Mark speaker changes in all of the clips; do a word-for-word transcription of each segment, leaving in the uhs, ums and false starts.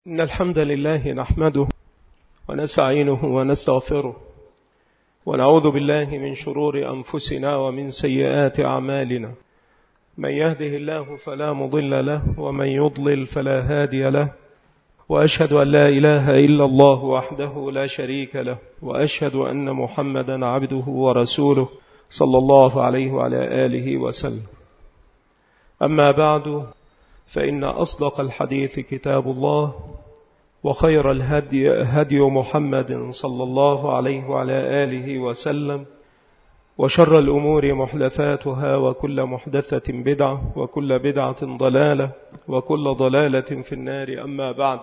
Speaker 1: إن الحمد لله نحمده ونستعينه ونستغفره ونعوذ بالله من شرور أنفسنا ومن سيئات أعمالنا. من يهده الله فلا مضل له ومن يضلل فلا هادي له، وأشهد أن لا إله إلا الله وحده لا شريك له، وأشهد أن محمدا عبده ورسوله صلى الله عليه وعلى آله وسلم. أما بعد، فإن أصدق الحديث كتاب الله، وخير الهدي هدي محمد صلى الله عليه وعلى آله وسلم، وشر الأمور محدثاتها، وكل محدثة بدعة، وكل بدعة ضلالة، وكل ضلالة في النار. أما بعد،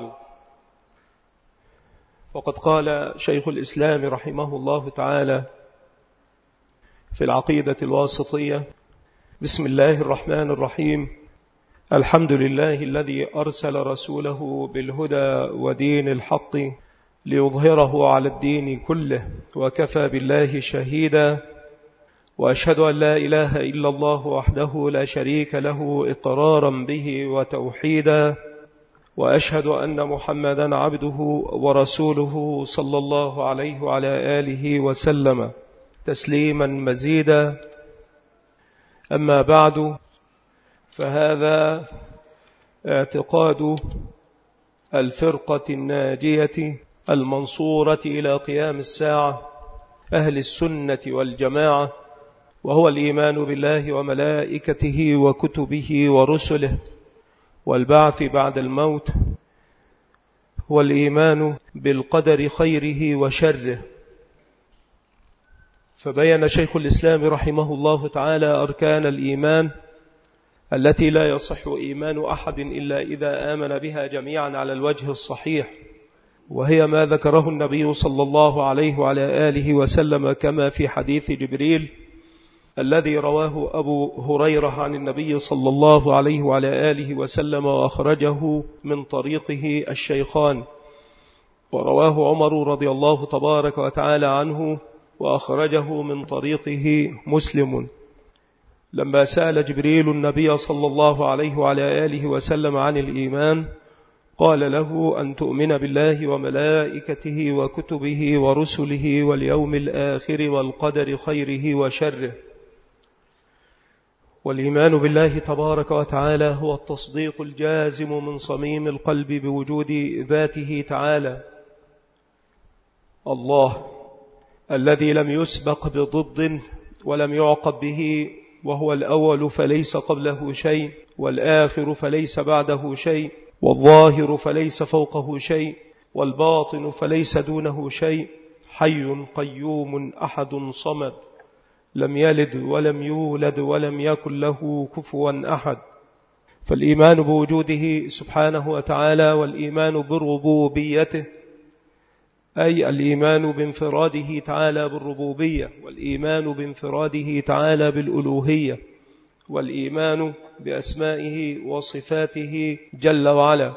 Speaker 1: وقد قال شيخ الإسلام رحمه الله تعالى في العقيدة الواسطية: بسم الله الرحمن الرحيم، الحمد لله الذي أرسل رسوله بالهدى ودين الحق ليظهره على الدين كله، وكفى بالله شهيدا، وأشهد أن لا إله إلا الله وحده لا شريك له إقرارا به وتوحيدا، وأشهد أن محمدا عبده ورسوله صلى الله عليه وعلى آله وسلم تسليما مزيدا. أما بعد، فهذا اعتقاد الفرقة الناجية المنصورة إلى قيام الساعة، أهل السنة والجماعة، وهو الإيمان بالله وملائكته وكتبه ورسله والبعث بعد الموت، والإيمان بالقدر خيره وشره. فبين شيخ الإسلام رحمه الله تعالى أركان الإيمان التي لا يصح إيمان أحد إلا إذا آمن بها جميعا على الوجه الصحيح، وهي ما ذكره النبي صلى الله عليه وعلى آله وسلم كما في حديث جبريل الذي رواه أبو هريرة عن النبي صلى الله عليه وعلى آله وسلم، وأخرجه من طريقه الشيخان، ورواه عمر رضي الله تبارك وتعالى عنه، وأخرجه من طريقه مسلم. لما سأل جبريل النبي صلى الله عليه وعلى آله وسلم عن الإيمان، قال له: أن تؤمن بالله وملائكته وكتبه ورسله واليوم الآخر والقدر خيره وشره. والإيمان بالله تبارك وتعالى هو التصديق الجازم من صميم القلب بوجود ذاته تعالى، الله الذي لم يسبق بضد ولم يعقب به، وهو الأول فليس قبله شيء، والآخر فليس بعده شيء، والظاهر فليس فوقه شيء، والباطن فليس دونه شيء، حي قيوم أحد صمد، لم يلد ولم يولد ولم يكن له كفوا أحد. فالإيمان بوجوده سبحانه وتعالى، والإيمان بربوبيته، أي الإيمان بانفراده تعالى بالربوبية، والإيمان بانفراده تعالى بالألوهية، والإيمان بأسمائه وصفاته جل وعلا.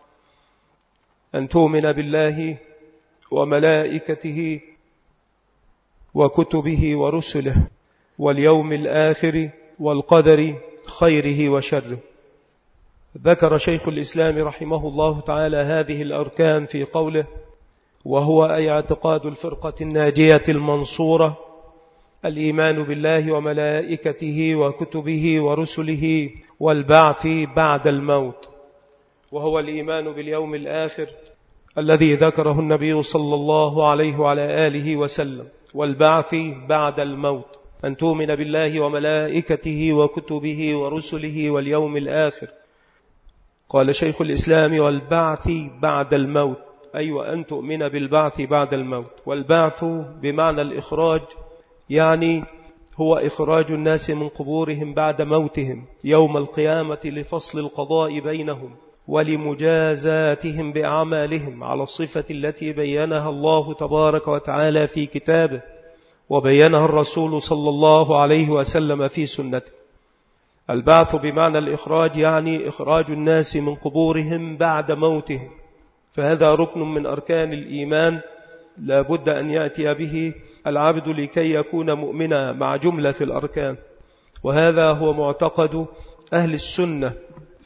Speaker 1: أن تؤمن بالله وملائكته وكتبه ورسله واليوم الآخر والقدر خيره وشره. ذكر شيخ الإسلام رحمه الله تعالى هذه الأركان في قوله: وهو أي اعتقاد الفرقة الناجية المنصورة، الإيمان بالله وملائكته وكتبه ورسله والبعث بعد الموت، وهو الإيمان باليوم الآخر الذي ذكره النبي صلى الله عليه وعلى آله وسلم، والبعث بعد الموت. أن تؤمن بالله وملائكته وكتبه ورسله واليوم الآخر. قال شيخ الإسلام: والبعث بعد الموت، أي وأن تؤمن بالبعث بعد الموت. والبعث بمعنى الإخراج، يعني هو إخراج الناس من قبورهم بعد موتهم يوم القيامة لفصل القضاء بينهم ولمجازاتهم بأعمالهم على الصفة التي بينها الله تبارك وتعالى في كتابه، وبينها الرسول صلى الله عليه وسلم في سنته. البعث بمعنى الإخراج يعني إخراج الناس من قبورهم بعد موتهم، فهذا ركن من أركان الإيمان لا بد أن يأتي به العبد لكي يكون مؤمنا مع جملة الأركان. وهذا هو معتقد أهل السنة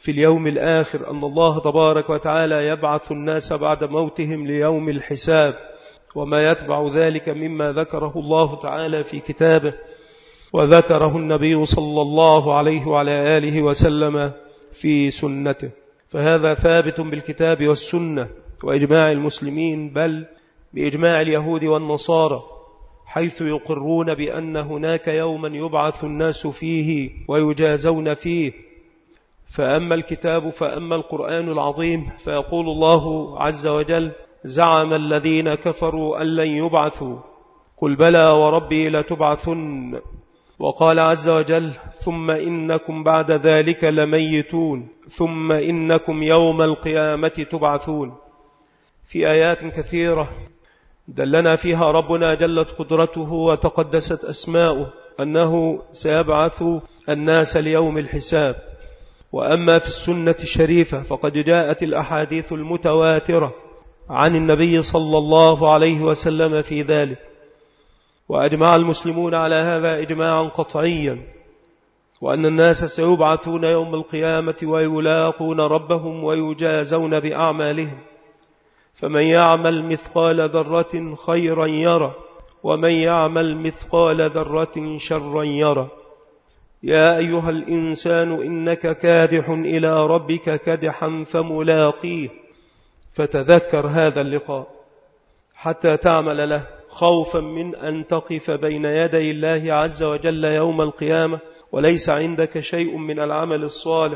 Speaker 1: في اليوم الآخر أن الله تبارك وتعالى يبعث الناس بعد موتهم ليوم الحساب، وما يتبع ذلك مما ذكره الله تعالى في كتابه وذكره النبي صلى الله عليه وعلى آله وسلم في سنته. فهذا ثابت بالكتاب والسنة وإجماع المسلمين، بل بإجماع اليهود والنصارى، حيث يقرون بأن هناك يوما يبعث الناس فيه ويجازون فيه. فأما الكتاب فأما القرآن العظيم فيقول الله عز وجل: زعم الذين كفروا أن لن يبعثوا قل بلى وربي لتبعثن. وقال عز وجل: ثم إنكم بعد ذلك لميتون ثم إنكم يوم القيامة تبعثون. في آيات كثيرة دلنا فيها ربنا جلت قدرته وتقدست أسماؤه أنه سيبعث الناس ليوم الحساب. وأما في السنة الشريفة فقد جاءت الأحاديث المتواترة عن النبي صلى الله عليه وسلم في ذلك، وأجمع المسلمون على هذا إجماعا قطعيا، وأن الناس سيبعثون يوم القيامة ويلاقون ربهم ويجازون بأعمالهم، فمن يعمل مثقال ذرة خيرا يرى ومن يعمل مثقال ذرة شرا يرى. يا أيها الإنسان إنك كادح إلى ربك كدحا فملاقيه، فتذكر هذا اللقاء حتى تعمل له، خوفا من أن تقف بين يدي الله عز وجل يوم القيامة وليس عندك شيء من العمل الصالح.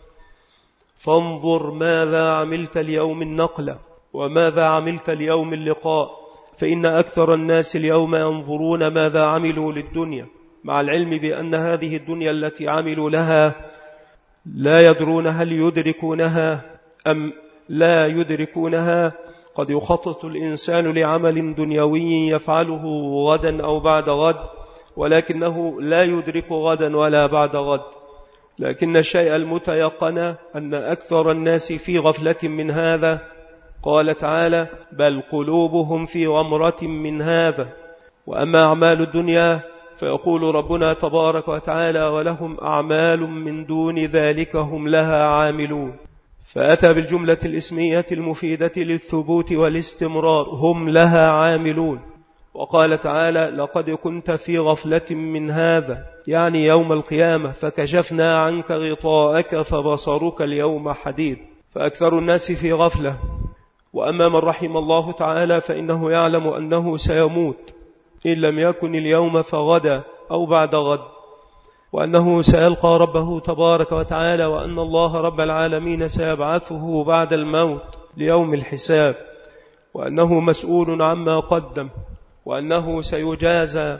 Speaker 1: فانظر ماذا عملت اليوم النقلة وماذا عملت اليوم اللقاء، فإن أكثر الناس اليوم ينظرون ماذا عملوا للدنيا، مع العلم بأن هذه الدنيا التي عملوا لها لا يدرون هل يدركونها أم لا يدركونها. قد يخطط الإنسان لعمل دنيوي يفعله غدا أو بعد غد، ولكنه لا يدرك غدا ولا بعد غد. لكن الشيء المتيقن أن أكثر الناس في غفلة من هذا. قال تعالى: بل قلوبهم في غمرة من هذا. وأما أعمال الدنيا فيقول ربنا تبارك وتعالى: ولهم أعمال من دون ذلك هم لها عاملون. فأتى بالجملة الإسمية المفيدة للثبوت والاستمرار، هم لها عاملون. وقال تعالى: لقد كنت في غفلة من هذا، يعني يوم القيامة، فكشفنا عنك غطاءك فبصرك اليوم حديد. فأكثر الناس في غفلة. وأما من رحم الله تعالى فإنه يعلم أنه سيموت، إن لم يكن اليوم فغدا أو بعد غد، وأنه سيلقى ربه تبارك وتعالى، وأن الله رب العالمين سيبعثه بعد الموت ليوم الحساب، وأنه مسؤول عما قدم، وأنه سيجازى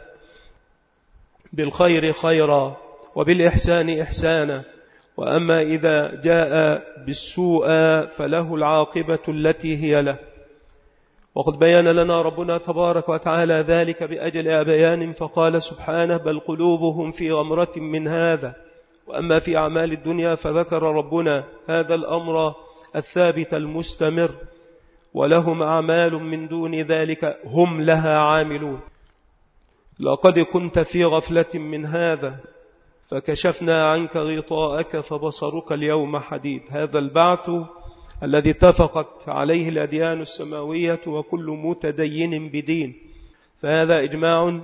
Speaker 1: بالخير خيرا وبالإحسان إحسانا. وأما إذا جاء بالسوء فله العاقبة التي هي له. وقد بيّن لنا ربنا تبارك وتعالى ذلك بأجل بيان، فقال سبحانه: بل قلوبهم في غمرة من هذا. وأما في أعمال الدنيا فذكر ربنا هذا الأمر الثابت المستمر: ولهم أعمال من دون ذلك هم لها عاملون. لقد كنت في غفلة من هذا فكشفنا عنك غطاءك فبصرك اليوم حديد. هذا البعث الذي اتفقت عليه الأديان السماوية وكل متدين بدين، فهذا إجماع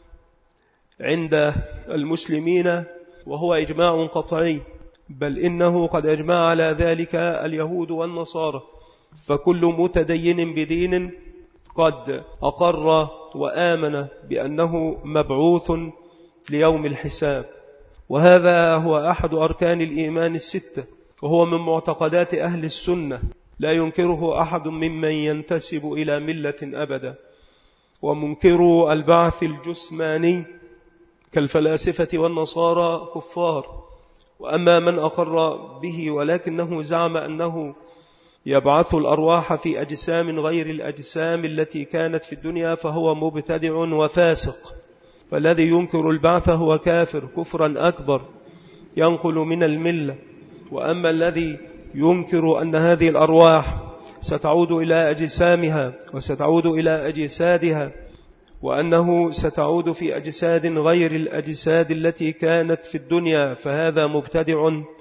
Speaker 1: عند المسلمين، وهو إجماع قطعي، بل إنه قد أجمع على ذلك اليهود والنصارى. فكل متدين بدين قد أقر وآمن بأنه مبعوث ليوم الحساب. وهذا هو أحد أركان الإيمان الستة، وهو من معتقدات أهل السنة، لا ينكره أحد ممن ينتسب إلى ملة أبدا. ومنكرو البعث الجسماني كالفلاسفة والنصارى كفار. وأما من أقر به ولكنه زعم أنه يبعث الأرواح في أجسام غير الأجسام التي كانت في الدنيا فهو مبتدع وفاسق. فالذي ينكر البعث هو كافر كفرا أكبر ينقل من الملة. وأما الذي ينكر أن هذه الأرواح ستعود إلى أجسامها وستعود إلى أجسادها، وأنه ستعود في أجساد غير الأجساد التي كانت في الدنيا، فهذا مبتدع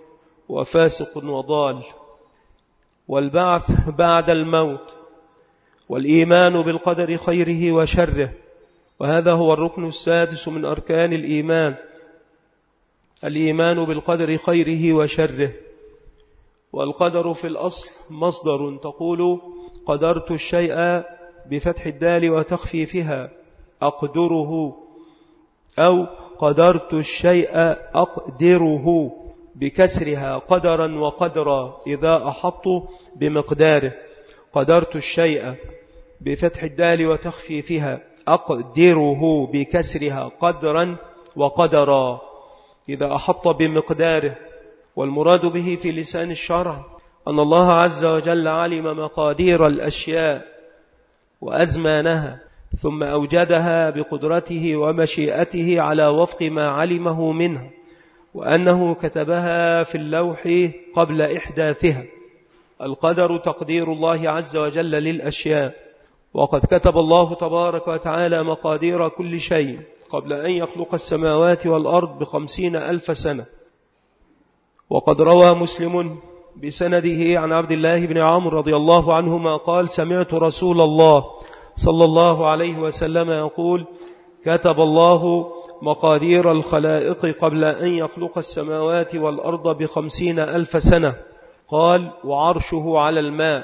Speaker 1: وفاسق وضال، والبعث بعد الموت، والإيمان بالقدر خيره وشره. وهذا هو الركن السادس من أركان الإيمان، الإيمان بالقدر خيره وشره. والقدر في الأصل مصدر، تقول قدرت الشيء بفتح الدال وتخفيفها أقدره، أو قدرت الشيء أقدره بكسرها قدرا وقدرا إذا أحط بمقداره. قدرت الشيء بفتح الدال وتخفيفها أقدره بكسرها قدرا وقدرا إذا أحط بمقداره. والمراد به في لسان الشرع أن الله عز وجل علم مقادير الأشياء وأزمانها، ثم أوجدها بقدرته ومشيئته على وفق ما علمه منها، وأنه كتبها في اللوح قبل إحداثها. القدر تقدير الله عز وجل للأشياء، وقد كتب الله تبارك وتعالى مقادير كل شيء قبل أن يخلق السماوات والأرض بخمسين ألف سنة. وقد روى مسلم بسنده عن عبد الله بن عمرو رضي الله عنهما قال: سمعت رسول الله صلى الله عليه وسلم يقول: كتب الله مقادير الخلائق قبل أن يخلق السماوات والأرض بخمسين ألف سنة. قال: وعرشه على الماء.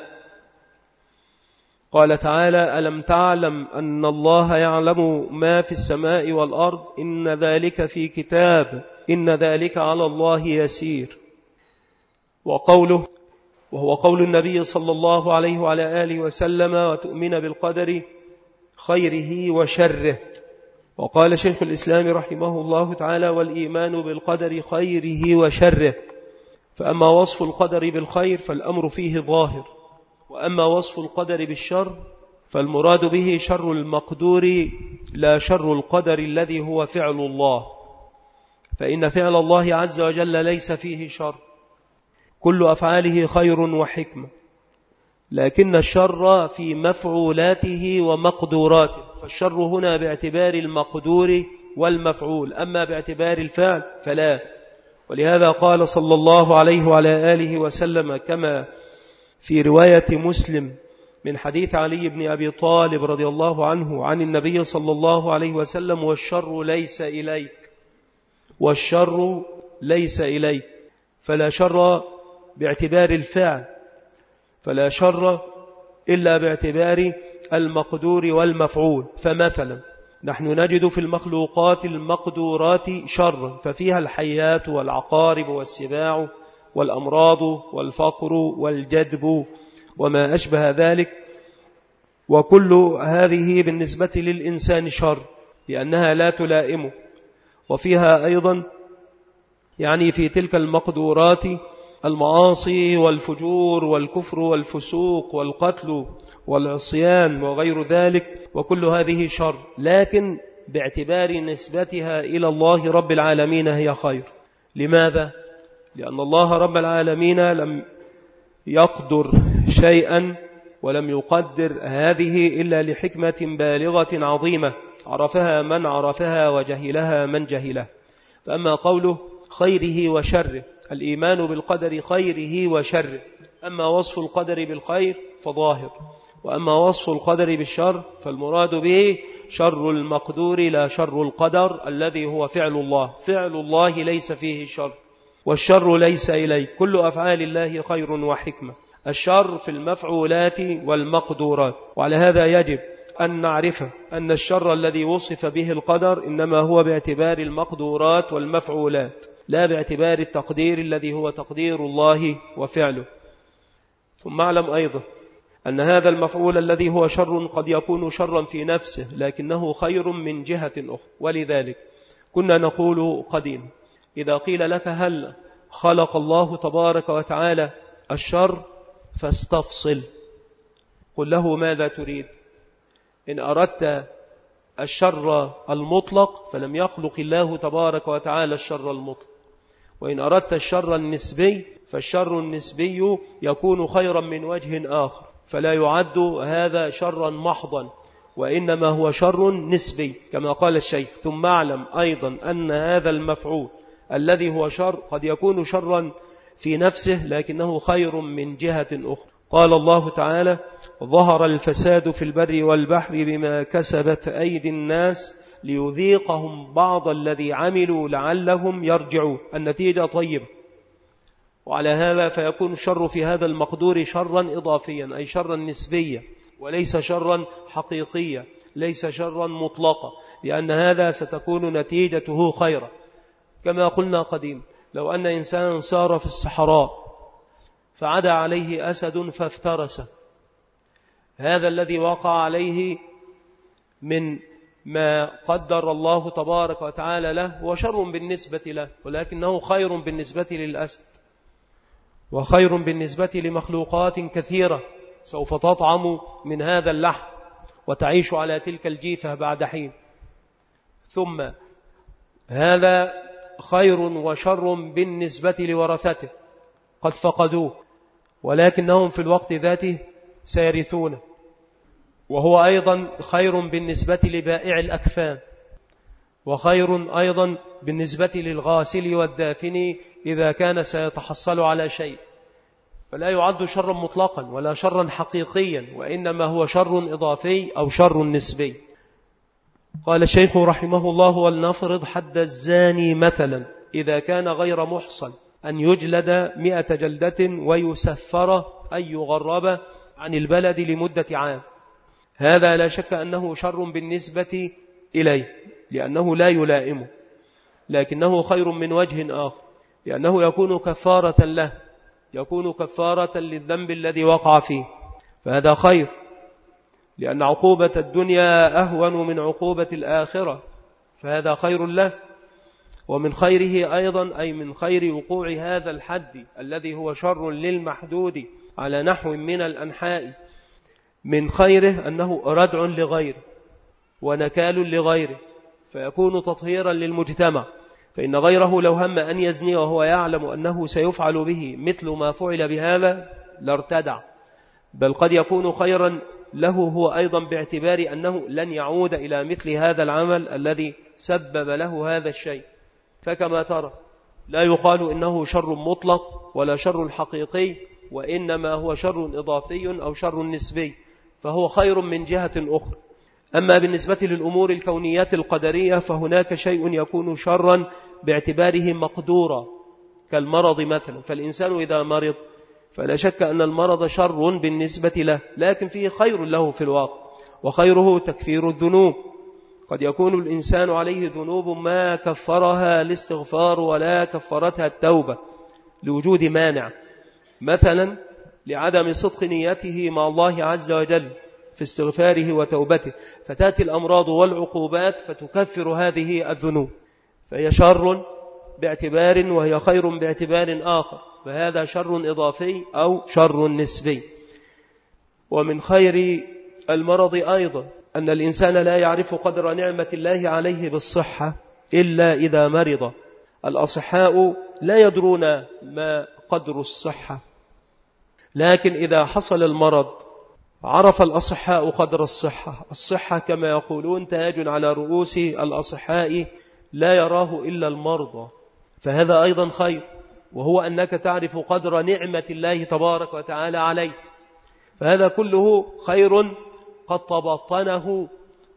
Speaker 1: قال تعالى: ألم تعلم أن الله يعلم ما في السماء والأرض؟ إن ذلك في كتاب، إن ذلك على الله يسير. وقوله، وهو قول النبي صلى الله عليه وعلى آله وسلم: وتؤمن بالقدر خيره وشره. وقال شيخ الإسلام رحمه الله تعالى: والإيمان بالقدر خيره وشره. فأما وصف القدر بالخير فالأمر فيه ظاهر، وأما وصف القدر بالشر فالمراد به شر المقدور لا شر القدر الذي هو فعل الله، فإن فعل الله عز وجل ليس فيه شر، كل أفعاله خير وحكمة، لكن الشر في مفعولاته ومقدوراته، فالشر هنا باعتبار المقدور والمفعول، أما باعتبار الفعل فلا. ولهذا قال صلى الله عليه وعلى آله وسلم كما في رواية مسلم من حديث علي بن أبي طالب رضي الله عنه عن النبي صلى الله عليه وسلم: والشر ليس إليك، والشر ليس إليك. فلا شر باعتبار الفعل، فلا شر إلا باعتبار المقدور والمفعول. فمثلا نحن نجد في المخلوقات المقدورات شر، ففيها الحيات والعقارب والسباع والأمراض والفقر والجدب وما أشبه ذلك، وكل هذه بالنسبة للإنسان شر لأنها لا تلائمه. وفيها أيضا يعني في تلك المقدورات المعاصي والفجور والكفر والفسوق والقتل والعصيان وغير ذلك، وكل هذه شر، لكن باعتبار نسبتها إلى الله رب العالمين هي خير. لماذا؟ لأن الله رب العالمين لم يقدر شيئا ولم يقدر هذه إلا لحكمة بالغة عظيمة عرفها من عرفها وجهلها من جهلها. فأما قوله خيره وشره، الإيمان بالقدر خيره وشره. أما وصف القدر بالخير فظاهر، وأما وصف القدر بالشر فالمراد به شر المقدور لا شر القدر الذي هو فعل الله. فعل الله ليس فيه شر، والشر ليس إليه، كل أفعال الله خير وحكمة. الشر في المفعولات والمقدورات. وعلى هذا يجب أن نعرف أن الشر الذي وصف به القدر إنما هو باعتبار المقدورات والمفعولات، لا باعتبار التقدير الذي هو تقدير الله وفعله. ثم اعلم أيضا أن هذا المفعول الذي هو شر قد يكون شرا في نفسه لكنه خير من جهة أخرى. ولذلك كنا نقول قديما إذا قيل لك هل خلق الله تبارك وتعالى الشر فاستفصل، قل له ماذا تريد. إن أردت الشر المطلق فلم يخلق الله تبارك وتعالى الشر المطلق، وإن أردت الشر النسبي فالشر النسبي يكون خيرا من وجه آخر، فلا يعد هذا شرا محضا وإنما هو شر نسبي كما قال الشيخ. ثم اعلم أيضا أن هذا المفعول الذي هو شر قد يكون شرا في نفسه لكنه خير من جهة أخرى. قال الله تعالى: ظهر الفساد في البر والبحر بما كسبت أيدي الناس ليذيقهم بعض الذي عملوا لعلهم يرجعون. النتيجة طيبة. وعلى هذا فيكون الشر في هذا المقدور شرا إضافيا، أي شرا نسبيا، وليس شرا حقيقيا، ليس شرا مطلقا، لأن هذا ستكون نتيجته خيرا. كما قلنا قديم، لو أن إنسان سار في الصحراء فعدى عليه أسد فافترسه، هذا الذي وقع عليه من ما قدر الله تبارك وتعالى له هو شر بالنسبة له، ولكنه خير بالنسبة للأسد، وخير بالنسبة لمخلوقات كثيرة سوف تطعم من هذا اللحم وتعيش على تلك الجيفة بعد حين. ثم هذا خير وشر بالنسبة لورثته، قد فقدوه ولكنهم في الوقت ذاته سيرثونه. وهو أيضا خير بالنسبة لبائع الأكفان، وخير أيضا بالنسبة للغاسل والدافن إذا كان سيتحصل على شيء. فلا يعد شرا مطلقا ولا شرا حقيقيا، وإنما هو شر إضافي أو شر نسبي. قال الشيخ رحمه الله: ولنفرض حد الزاني مثلا إذا كان غير محصن أن يجلد مئة جلدة ويسفر أي يغرب عن البلد لمدة عام. هذا لا شك أنه شر بالنسبة إليه لأنه لا يلائمه، لكنه خير من وجه آخر، لأنه يكون كفارة له، يكون كفارة للذنب الذي وقع فيه، فهذا خير، لأن عقوبة الدنيا أهون من عقوبة الآخرة، فهذا خير له. ومن خيره أيضا أي من خير وقوع هذا الحد الذي هو شر للمحدود على نحو من الأنحاء، من خيره أنه ردع لغيره ونكال لغيره، فيكون تطهيرا للمجتمع. فإن غيره لو هم أن يزني وهو يعلم أنه سيفعل به مثل ما فعل بهذا لارتدع، بل قد يكون خيرا له هو أيضا باعتبار أنه لن يعود إلى مثل هذا العمل الذي سبب له هذا الشيء. فكما ترى لا يقال إنه شر مطلق ولا شر حقيقي، وإنما هو شر إضافي أو شر نسبي، فهو خير من جهة أخرى. أما بالنسبة للأمور الكونيات القدرية فهناك شيء يكون شرا باعتباره مقدورا كالمرض مثلا، فالإنسان إذا مرض فلا شك أن المرض شر بالنسبة له، لكن فيه خير له في الواقع، وخيره تكفير الذنوب. قد يكون الإنسان عليه ذنوب ما كفرها الاستغفار ولا كفرتها التوبة لوجود مانع، مثلا لعدم صدق نيته مع الله عز وجل في استغفاره وتوبته، فتأتي الأمراض والعقوبات فتكفر هذه الذنوب، فهي شر باعتبار وهي خير باعتبار آخر، فهذا شر إضافي أو شر نسبي. ومن خير المرض أيضا أن الإنسان لا يعرف قدر نعمة الله عليه بالصحة إلا إذا مرض. الأصحاء لا يدرون ما قدر الصحة، لكن إذا حصل المرض عرف الأصحاء قدر الصحة. الصحة كما يقولون تاج على رؤوس الأصحاء لا يراه إلا المرضى، فهذا أيضا خير، وهو أنك تعرف قدر نعمة الله تبارك وتعالى عليه، فهذا كله خير قد تبطنه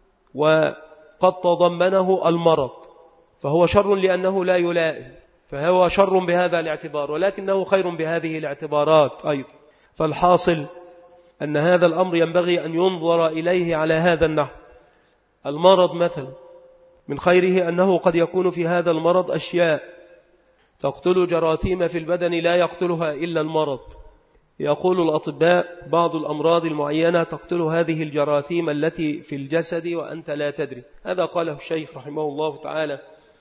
Speaker 1: وقد تضمنه المرض، فهو شر لأنه لا يلائم، فهو شر بهذا الاعتبار، ولكنه خير بهذه الاعتبارات أيضا. فالحاصل أن هذا الأمر ينبغي أن ينظر إليه على هذا النحو. المرض مثلا من خيره أنه قد يكون في هذا المرض أشياء تقتل جراثيم في البدن لا يقتلها إلا المرض. يقول الأطباء بعض الأمراض المعينة تقتل هذه الجراثيم التي في الجسد وأنت لا تدري. هذا قاله الشيخ رحمه الله تعالى،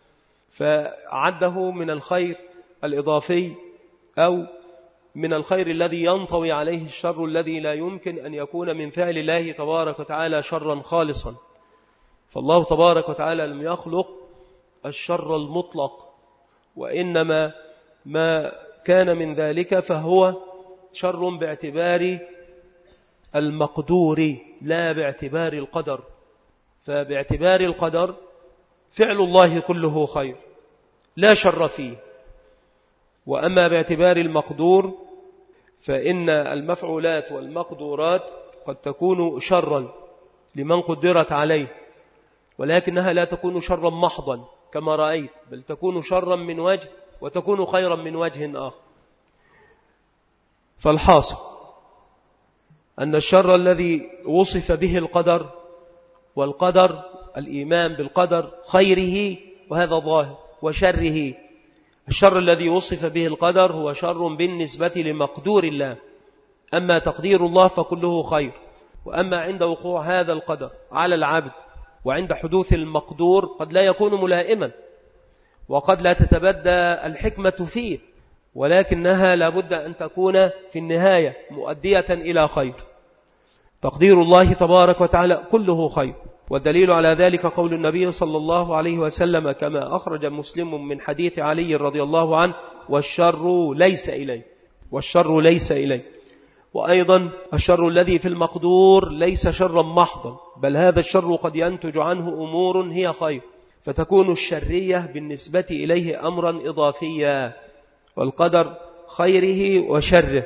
Speaker 1: فعده من الخير الإضافي أو من الخير الذي ينطوي عليه الشر الذي لا يمكن أن يكون من فعل الله تبارك وتعالى شرا خالصا. فالله تبارك وتعالى لم يخلق الشر المطلق، وإنما ما كان من ذلك فهو شر باعتبار المقدور لا باعتبار القدر. فباعتبار القدر فعل الله كله خير لا شر فيه، وأما باعتبار المقدور فإن المفعولات والمقدورات قد تكون شرا لمن قدرت عليه، ولكنها لا تكون شرا محضا كما رأيت، بل تكون شرا من وجه وتكون خيرا من وجه آخر. فالحاصل أن الشر الذي وصف به القدر، والقدر الإيمان بالقدر خيره وهذا ظاهر، وشره الشر الذي وصف به القدر هو شر بالنسبة لمقدور الله، أما تقدير الله فكله خير. وأما عند وقوع هذا القدر على العبد وعند حدوث المقدور قد لا يكون ملائما، وقد لا تتبدى الحكمة فيه، ولكنها لابد أن تكون في النهاية مؤدية إلى خير. تقدير الله تبارك وتعالى كله خير، والدليل على ذلك قول النبي صلى الله عليه وسلم كما أخرج مسلم من حديث علي رضي الله عنه: والشر ليس إليه، والشر ليس إليه. وأيضا الشر الذي في المقدور ليس شرا محضا، بل هذا الشر قد ينتج عنه أمور هي خير، فتكون الشرية بالنسبة إليه أمرا إضافيا، والقدر خيره وشره.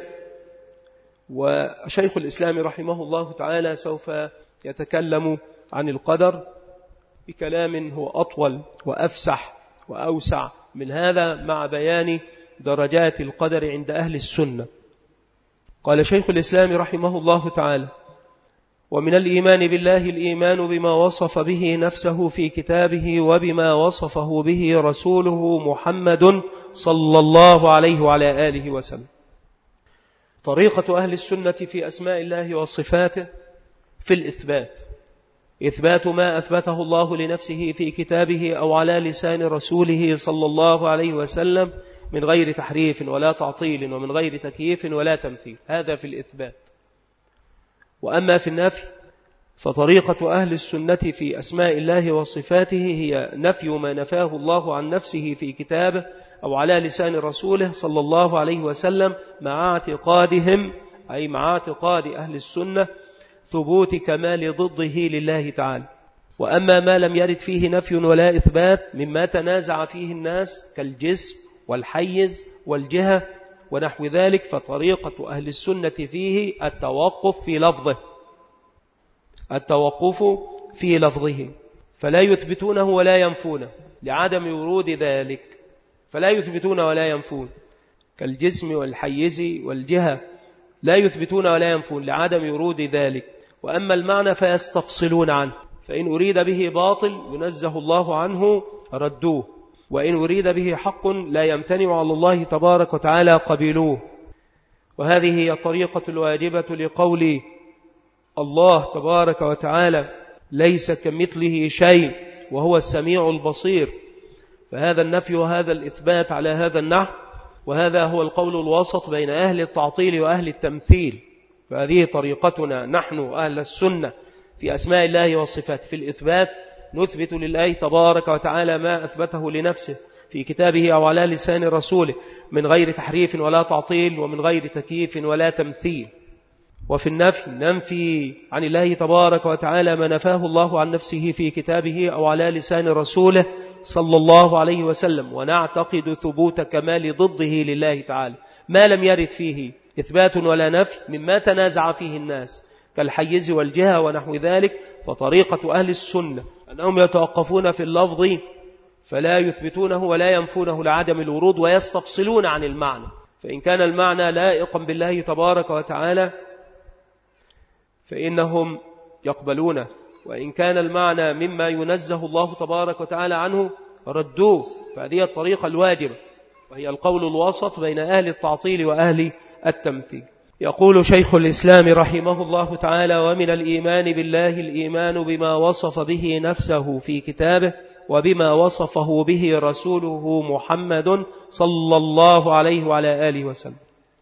Speaker 1: وشيخ الإسلام رحمه الله تعالى سوف يتكلم عن القدر بكلام هو أطول وأفسح وأوسع من هذا، مع بيان درجات القدر عند أهل السنة. قال شيخ الإسلام رحمه الله تعالى: ومن الإيمان بالله الإيمان بما وصف به نفسه في كتابه وبما وصفه به رسوله محمد صلى الله عليه وعلى آله وسلم. طريقة أهل السنة في أسماء الله وصفاته في الإثبات، إثبات ما أثبته الله لنفسه في كتابه أو على لسان رسوله صلى الله عليه وسلم من غير تحريف ولا تعطيل ومن غير تكييف ولا تمثيل، هذا في الإثبات. وأما في النفي فطريقة أهل السنة في أسماء الله وصفاته هي نفي ما نفاه الله عن نفسه في كتابه أو على لسان رسوله صلى الله عليه وسلم، مع اعتقادهم أي مع اعتقاد أهل السنة ثبوت كمال ضده لله تعالى. وأما ما لم يرد فيه نفي ولا إثبات مما تنازع فيه الناس كالجسم والحيز والجهة ونحو ذلك، فطريقة أهل السنة فيه التوقف في لفظه التوقف في لفظه فلا يثبتونه ولا ينفونه لعدم ورود ذلك، فلا يثبتون ولا ينفون كالجسم والحيز والجهة، لا يثبتون ولا ينفون لعدم ورود ذلك. وأما المعنى فيستفصلون عنه، فإن أريد به باطل ينزه الله عنه ردوه، وإن أريد به حق لا يمتنع على الله تبارك وتعالى قبلوه. وهذه هي الطريقة الواجبة لقول الله تبارك وتعالى: ليس كمثله شيء وهو السميع البصير. فهذا النفي وهذا الإثبات على هذا النحو، وهذا هو القول الوسط بين أهل التعطيل وأهل التمثيل. فهذه طريقتنا نحن أهل السنة في أسماء الله والصفات. في الإثبات نثبت لله تبارك وتعالى ما أثبته لنفسه في كتابه أو على لسان رسوله من غير تحريف ولا تعطيل ومن غير تكييف ولا تمثيل. وفي النفي ننفي عن الله تبارك وتعالى ما نفاه الله عن نفسه في كتابه أو على لسان رسوله صلى الله عليه وسلم، ونعتقد ثبوت كمال ضده لله تعالى ما لم يرد فيه إثبات ولا نفي مما تنازع فيه الناس كالحيز والجهة ونحو ذلك. فطريقة أهل السنة أنهم يتوقفون في اللفظ فلا يثبتونه ولا ينفونه لعدم الورود، ويستفصلون عن المعنى، فإن كان المعنى لائقا بالله تبارك وتعالى فإنهم يقبلونه، وإن كان المعنى مما ينزه الله تبارك وتعالى عنه ردوه. فهذه الطريقة الواجبة، وهي القول الوسط بين أهل التعطيل وأهل التمثيل. يقول شيخ الإسلام رحمه الله تعالى: ومن الإيمان بالله الإيمان بما وصف به نفسه في كتابه وبما وصفه به رسوله محمد صلى الله عليه وعلى آله وسلم.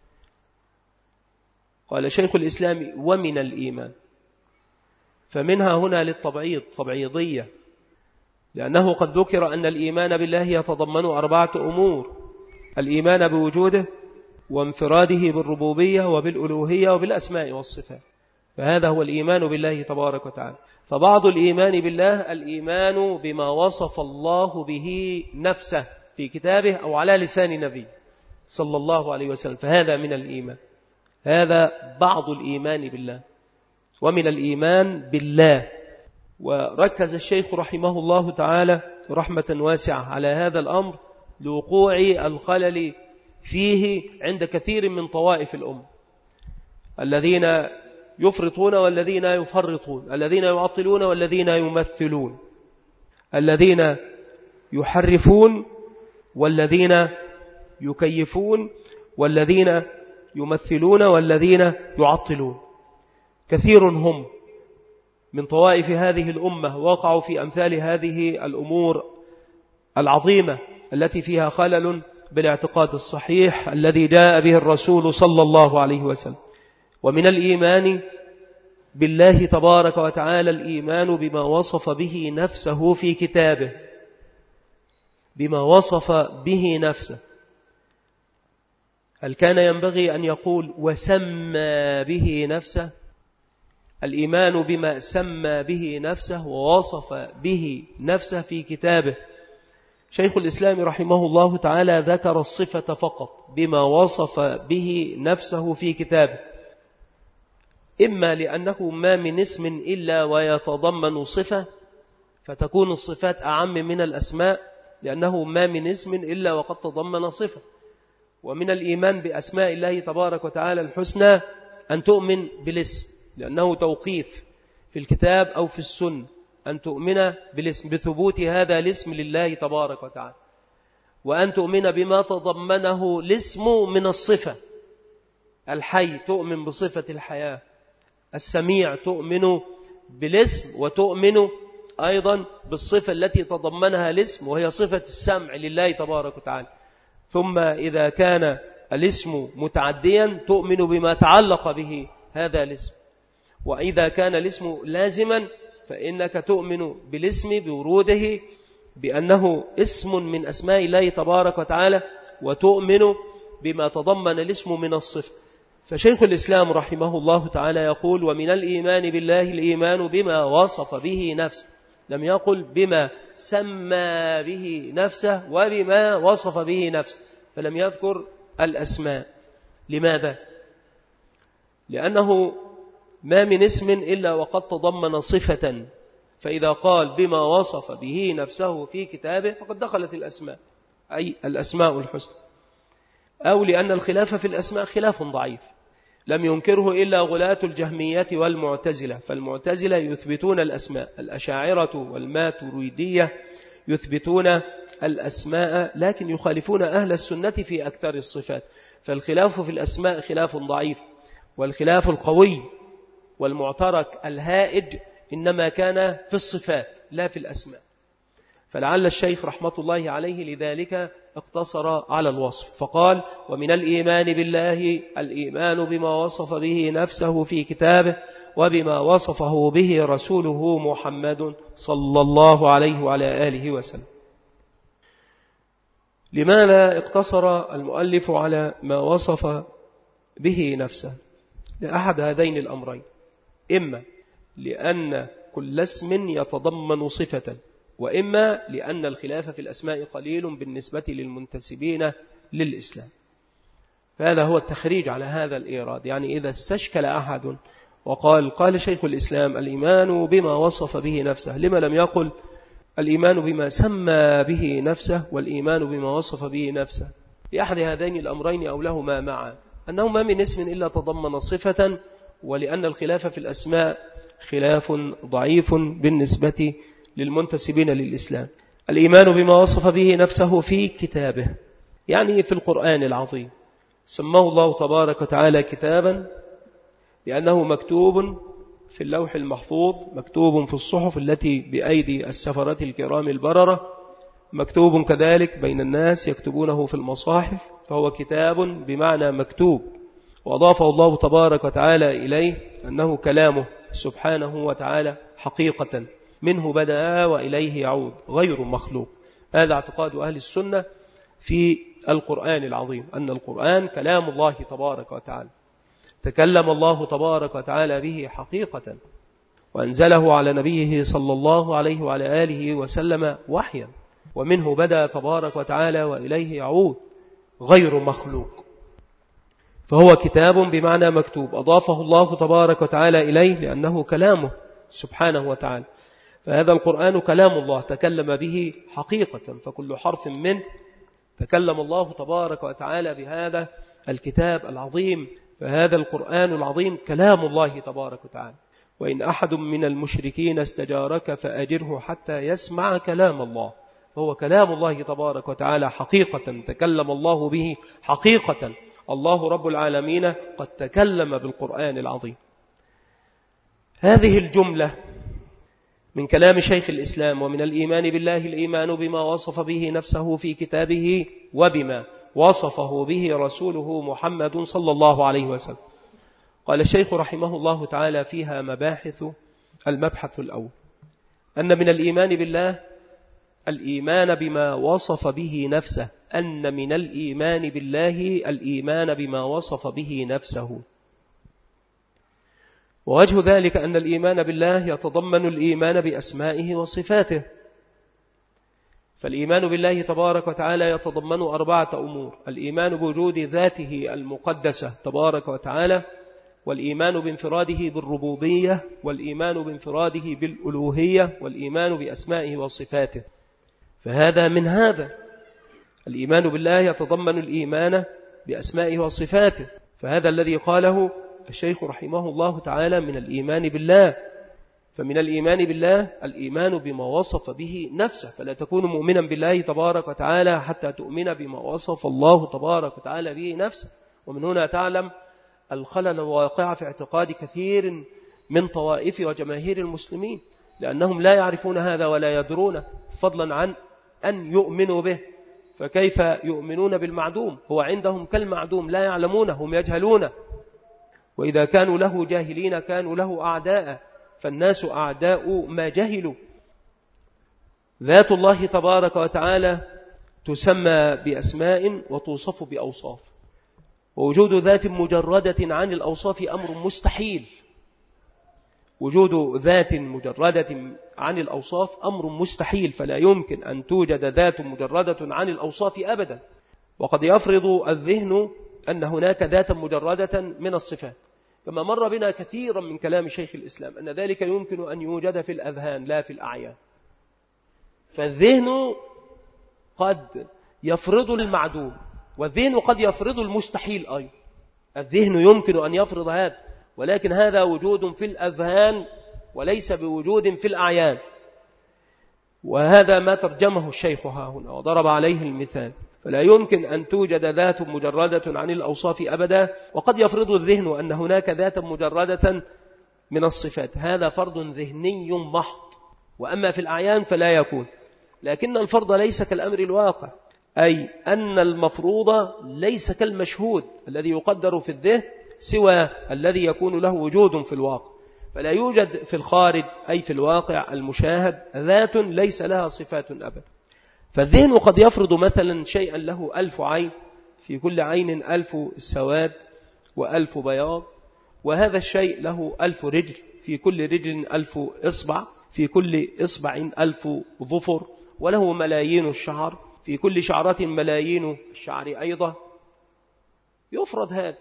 Speaker 1: قال شيخ الإسلام: ومن الإيمان، فمنها هنا للتبعيض تبعيضية، لأنه قد ذكر أن الإيمان بالله يتضمن أربعة أمور: الإيمان بوجوده وانفراده بالربوبية وبالألوهية وبالأسماء والصفات. فهذا هو الإيمان بالله تبارك وتعالى. فبعض الإيمان بالله الإيمان بما وصف الله به نفسه في كتابه أو على لسان نبي صلى الله عليه وسلم، فهذا من الإيمان. هذا بعض الإيمان بالله. ومن الإيمان بالله، وركز الشيخ رحمه الله تعالى رحمة واسعة على هذا الأمر لوقوع الخلل فيه عند كثير من طوائف الأمة، الذين يفرطون والذين يفرطون، الذين يعطلون والذين يمثلون، الذين يحرفون والذين يكيفون، والذين يمثلون والذين يعطلون. كثير هم من طوائف هذه الأمة وقعوا في أمثال هذه الأمور العظيمة التي فيها خلل بالاعتقاد الصحيح الذي جاء به الرسول صلى الله عليه وسلم. ومن الإيمان بالله تبارك وتعالى الإيمان بما وصف به نفسه في كتابه، بما وصف به نفسه. هل كان ينبغي أن يقول وسمى به نفسه؟ الإيمان بما سمى به نفسه ووصف به نفسه في كتابه. شيخ الإسلام رحمه الله تعالى ذكر الصفة فقط بما وصف به نفسه في كتابه، إما لأنه ما من اسم إلا ويتضمن صفة فتكون الصفات أعم من الأسماء، لأنه ما من اسم إلا وقد تضمن صفة. ومن الإيمان بأسماء الله تبارك وتعالى الحسنى أن تؤمن بالاسم، لأنه توقيف في الكتاب أو في السنة، أن تؤمن بالاسم بثبوت هذا الاسم لله تبارك وتعالى، وأن تؤمن بما تضمنه الاسم من الصفة. الحي تؤمن بصفة الحياة، السميع تؤمن بالاسم وتؤمن أيضا بالصفة التي تضمنها الاسم وهي صفة السمع لله تبارك وتعالى. ثم إذا كان الاسم متعديا تؤمن بما تعلق به هذا الاسم، وإذا كان الاسم لازما فإنك تؤمن بالاسم بوروده بأنه اسم من أسماء الله تبارك وتعالى، وتؤمن بما تضمن الاسم من الصفة. فشيخ الإسلام رحمه الله تعالى يقول ومن الإيمان بالله الإيمان بما وصف به نفسه، لم يقل بما سمى به نفسه وبما وصف به نفسه، فلم يذكر الأسماء. لماذا؟ لأنه ما من اسم إلا وقد تضمن صفة، فإذا قال بما وصف به نفسه في كتابه فقد دخلت الأسماء، أي الأسماء الحسنى. أو لأن الخلاف في الأسماء خلاف ضعيف لم ينكره إلا غلاة الجهمية والمعتزلة، فالمعتزلة يثبتون الأسماء، الأشاعرة والماتريدية يثبتون الأسماء لكن يخالفون أهل السنة في أكثر الصفات. فالخلاف في الأسماء خلاف ضعيف، والخلاف القوي والمعترك الهائج إنما كان في الصفات لا في الأسماء. فلعل الشيخ رحمة الله عليه لذلك اقتصر على الوصف فقال ومن الإيمان بالله الإيمان بما وصف به نفسه في كتابه وبما وصفه به رسوله محمد صلى الله عليه وعلى آله وسلم. لماذا اقتصر المؤلف على ما وصف به نفسه؟ لأحد هذين الأمرين، إما لأن كل اسم يتضمن صفة، وإما لأن الخلاف في الأسماء قليل بالنسبة للمنتسبين للإسلام. فهذا هو التخريج على هذا الإيراد. يعني إذا استشكل أحد وقال قال شيخ الإسلام الإيمان بما وصف به نفسه، لما لم يقل الإيمان بما سمى به نفسه والإيمان بما وصف به نفسه؟ لأحد هذين الأمرين أو لهما معا، أنه ما من اسم إلا تضمن صفة، ولأن الخلاف في الأسماء خلاف ضعيف بالنسبة للمنتسبين للإسلام. الإيمان بما وصف به نفسه في كتابه، يعني في القرآن العظيم، سماه الله تبارك وتعالى كتابا لأنه مكتوب في اللوح المحفوظ، مكتوب في الصحف التي بأيدي السفرة الكرام البررة، مكتوب كذلك بين الناس يكتبونه في المصاحف، فهو كتاب بمعنى مكتوب. وأضافه الله تبارك وتعالى إليه أنه كلامه سبحانه وتعالى حقيقة، منه بدأ وإليه يعود غير مخلوق. هذا اعتقاد أهل السنة في القرآن العظيم، أن القرآن كلام الله تبارك وتعالى، تكلم الله تبارك وتعالى به حقيقة، وأنزله على نبيه صلى الله عليه وعلى آله وسلم وحيا، ومنه بدأ تبارك وتعالى وإليه يعود. غير مخلوق، فهو كتاب بمعنى مكتوب أضافه الله تبارك وتعالى إليه لأنه كلامه سبحانه وتعالى. فهذا القرآن كلام الله تكلم به حقيقة، فكل حرف منه تكلم الله تبارك وتعالى بهذا الكتاب العظيم. فهذا القرآن العظيم كلام الله تبارك وتعالى. وإن أحد من المشركين استجارك فأجره حتى يسمع كلام الله، فهو كلام الله تبارك وتعالى حقيقة تكلم الله به حقيقة. الله رب العالمين قد تكلم بالقرآن العظيم. هذه الجملة من كلام شيخ الإسلام: ومن الإيمان بالله الإيمان بما وصف به نفسه في كتابه وبما وصفه به رسوله محمد صلى الله عليه وسلم. قال الشيخ رحمه الله تعالى فيها مباحث. المبحث الأول أن من الإيمان بالله الإيمان بما وصف به نفسه، أن من الإيمان بالله الإيمان بما وصف به نفسه. ووجه ذلك أن الإيمان بالله يتضمن الإيمان بأسمائه وصفاته. فالإيمان بالله تبارك وتعالى يتضمن أربعة أمور: الإيمان بوجود ذاته المقدسة تبارك وتعالى، والإيمان بانفراده بالربوبية، والإيمان بانفراده بالألوهية، والإيمان بأسمائه وصفاته. فهذا من هذا الإيمان بالله يتضمن الإيمان بأسمائه وصفاته، فهذا الذي قاله الشيخ رحمه الله تعالى من الإيمان بالله. فمن الإيمان بالله الإيمان بما وصف به نفسه، فلا تكون مؤمنا بالله تبارك وتعالى حتى تؤمن بما وصف الله تبارك وتعالى به نفسه. ومن هنا تعلم الخلل الواقع في اعتقاد كثير من طوائف وجماهير المسلمين، لأنهم لا يعرفون هذا ولا يدرون، فضلا عن أن يؤمنوا به. فكيف يؤمنون بالمعدوم؟ هو عندهم كالمعدوم، لا يعلمونه، هم يجهلونه. وإذا كانوا له جاهلين كانوا له أعداء، فالناس أعداء ما جهلوا. ذات الله تبارك وتعالى تسمى بأسماء وتوصف بأوصاف، ووجود ذات مجردة عن الأوصاف أمر مستحيل. وجود ذات مجردة عن الأوصاف أمر مستحيل، فلا يمكن أن توجد ذات مجردة عن الأوصاف أبدا. وقد يفرض الذهن أن هناك ذات مجردة من الصفات، كما مر بنا كثيرا من كلام شيخ الإسلام أن ذلك يمكن أن يوجد في الأذهان لا في الأعيان. فالذهن قد يفرض المعدوم، والذهن قد يفرض المستحيل أيضا. الذهن يمكن أن يفرض هذا، ولكن هذا وجود في الأذهان وليس بوجود في الأعيان. وهذا ما ترجمه الشيخ ها هنا وضرب عليه المثال. فلا يمكن أن توجد ذات مجردة عن الأوصاف أبدا، وقد يفرض الذهن أن هناك ذات مجردة من الصفات. هذا فرض ذهني محض، وأما في الأعيان فلا يكون. لكن الفرض ليس كالأمر الواقع، أي أن المفروض ليس كالمشهود الذي يقدر في الذهن، سوى الذي يكون له وجود في الواقع. فلا يوجد في الخارج أي في الواقع المشاهد ذات ليس لها صفات أبدا. فالذهن قد يفرض مثلا شيئا له ألف عين، في كل عين ألف سواد وألف بياض، وهذا الشيء له ألف رجل، في كل رجل ألف إصبع، في كل إصبع ألف ظفر، وله ملايين الشعر، في كل شعرة ملايين الشعر أيضا. يفرض هذا.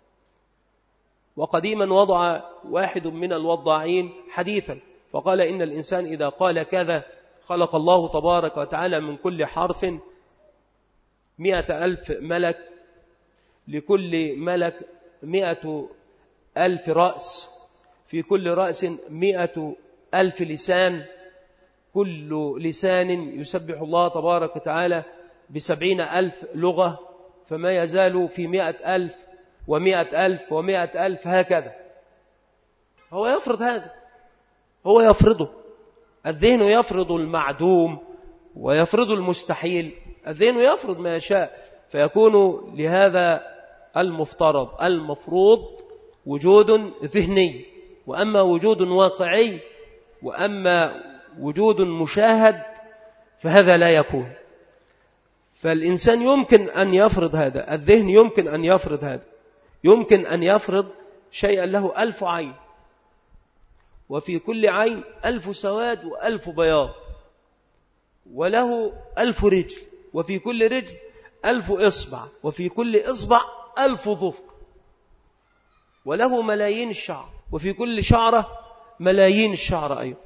Speaker 1: وقديما وضع واحد من الوضاعين حديثا فقال إن الإنسان إذا قال كذا خلق الله تبارك وتعالى من كل حرف مئة ألف ملك، لكل ملك مئة ألف رأس، في كل رأس مئة ألف لسان، كل لسان يسبح الله تبارك وتعالى بسبعين ألف لغة، فما يزال في مئة ألف ومئة ألف ومئة ألف هكذا. هو يفرض هذا، هو يفرضه. الذهن يفرض المعدوم ويفرض المستحيل، الذهن يفرض ما يشاء، فيكون لهذا المفترض المفروض وجود ذهني، وأما وجود واقعي وأما وجود مشاهد فهذا لا يكون. فالإنسان يمكن أن يفرض هذا، الذهن يمكن أن يفرض هذا، يمكن أن يفرض شيئا له ألف عين، وفي كل عين ألف سواد وألف بياض، وله ألف رجل، وفي كل رجل ألف إصبع، وفي كل إصبع ألف ظفر، وله ملايين الشعر، وفي كل شعرة ملايين الشعر أيضا.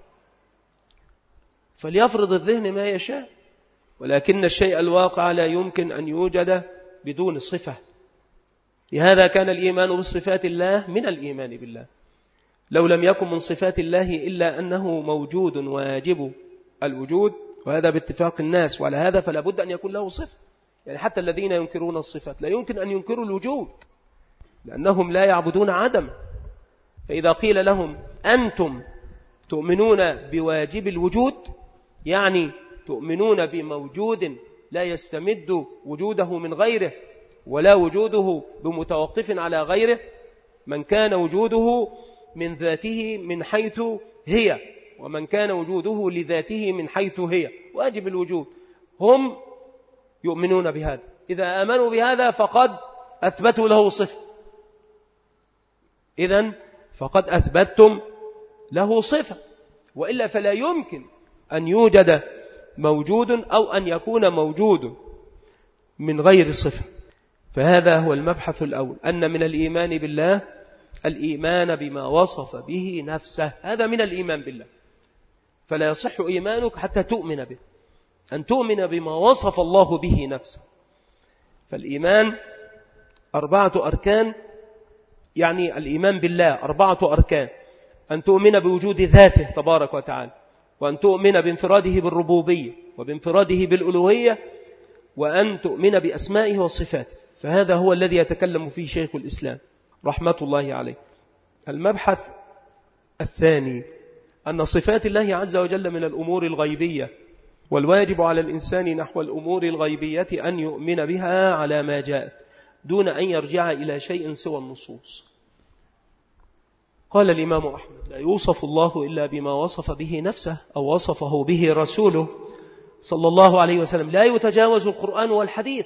Speaker 1: فليفرض الذهن ما يشاء، ولكن الشيء الواقع لا يمكن أن يوجد بدون صفة. لهذا كان الإيمان بصفات الله من الإيمان بالله. لو لم يكن من صفات الله إلا أنه موجود واجب الوجود، وهذا باتفاق الناس، وعلى هذا فلا بد أن يكون له صفة. يعني حتى الذين ينكرون الصفات لا يمكن أن ينكروا الوجود، لأنهم لا يعبدون عدم. فإذا قيل لهم أنتم تؤمنون بواجب الوجود، يعني تؤمنون بموجود لا يستمد وجوده من غيره، ولا وجوده بمتوقف على غيره، من كان وجوده من ذاته من حيث هي، ومن كان وجوده لذاته من حيث هي، واجب الوجود. هم يؤمنون بهذا. إذا آمنوا بهذا فقد أثبتوا له صفة، إذن فقد أثبتتم له صفة، وإلا فلا يمكن أن يوجد موجود أو أن يكون موجود من غير صفة. فهذا هو المبحث الأول، أن من الإيمان بالله الإيمان بما وصف به نفسه، هذا من الإيمان بالله. فلا يصح إيمانك حتى تؤمن به، أن تؤمن بما وصف الله به نفسه. فالإيمان أربعة أركان، يعني الإيمان بالله أربعة أركان: أن تؤمن بوجود ذاته تبارك وتعالى، وأن تؤمن بانفراده بالربوبية وبانفراده بالألوهية، وأن تؤمن بأسمائه وصفاته. فهذا هو الذي يتكلم فيه شيخ الإسلام رحمة الله عليه. المبحث الثاني أن صفات الله عز وجل من الأمور الغيبية، والواجب على الإنسان نحو الأمور الغيبية أن يؤمن بها على ما جاءت دون أن يرجع إلى شيء سوى النصوص. قال الإمام أحمد: لا يوصف الله إلا بما وصف به نفسه أو وصفه به رسوله صلى الله عليه وسلم، لا يتجاوز القرآن والحديث.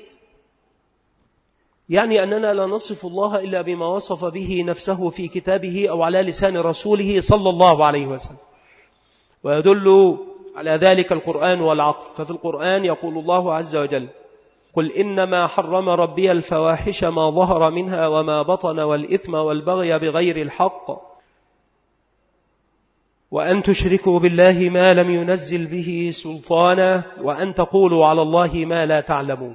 Speaker 1: يعني أننا لا نصف الله إلا بما وصف به نفسه في كتابه أو على لسان رسوله صلى الله عليه وسلم، ويدل على ذلك القرآن والعقل. ففي القرآن يقول الله عز وجل: قل إنما حرم ربي الفواحش ما ظهر منها وما بطن والإثم والبغي بغير الحق وأن تشركوا بالله ما لم ينزل به سلطانا وأن تقولوا على الله ما لا تعلمون.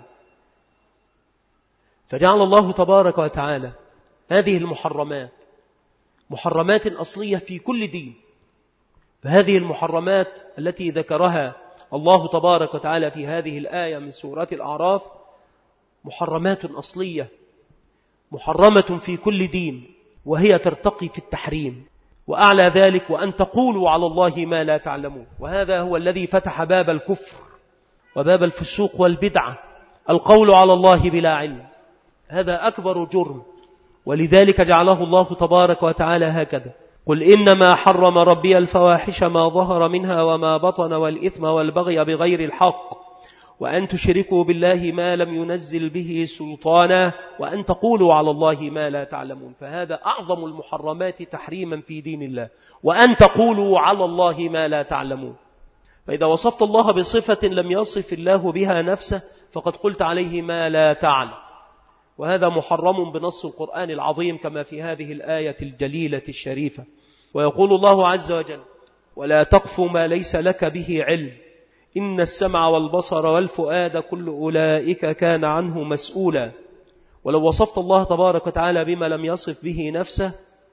Speaker 1: فجعل الله تبارك وتعالى هذه المحرمات محرمات أصلية في كل دين. فهذه المحرمات التي ذكرها الله تبارك وتعالى في هذه الآية من سورة الأعراف محرمات أصلية محرمة في كل دين، وهي ترتقي في التحريم. وأعلى ذلك: وأن تقولوا على الله ما لا تعلمون. وهذا هو الذي فتح باب الكفر وباب الفسوق والبدعة، القول على الله بلا علم. هذا أكبر جرم، ولذلك جعله الله تبارك وتعالى هكذا: قل إنما حرم ربي الفواحش ما ظهر منها وما بطن والإثم والبغي بغير الحق وأن تشركوا بالله ما لم ينزل به سلطانا وأن تقولوا على الله ما لا تعلمون. فهذا أعظم المحرمات تحريما في دين الله، وأن تقولوا على الله ما لا تعلمون. فإذا وصفت الله بصفة لم يصف الله بها نفسه فقد قلت عليه ما لا تعلم، وهذا محرم بنص القرآن العظيم كما في هذه الآية الجليلة الشريفة. ويقول الله عز وجل: ولا تقف ما ليس لك به علم إن السمع والبصر والفؤاد كل أولئك كان عنه مسؤولا. ولو وصفت الله تبارك وتعالى بما لم يصف به نفسه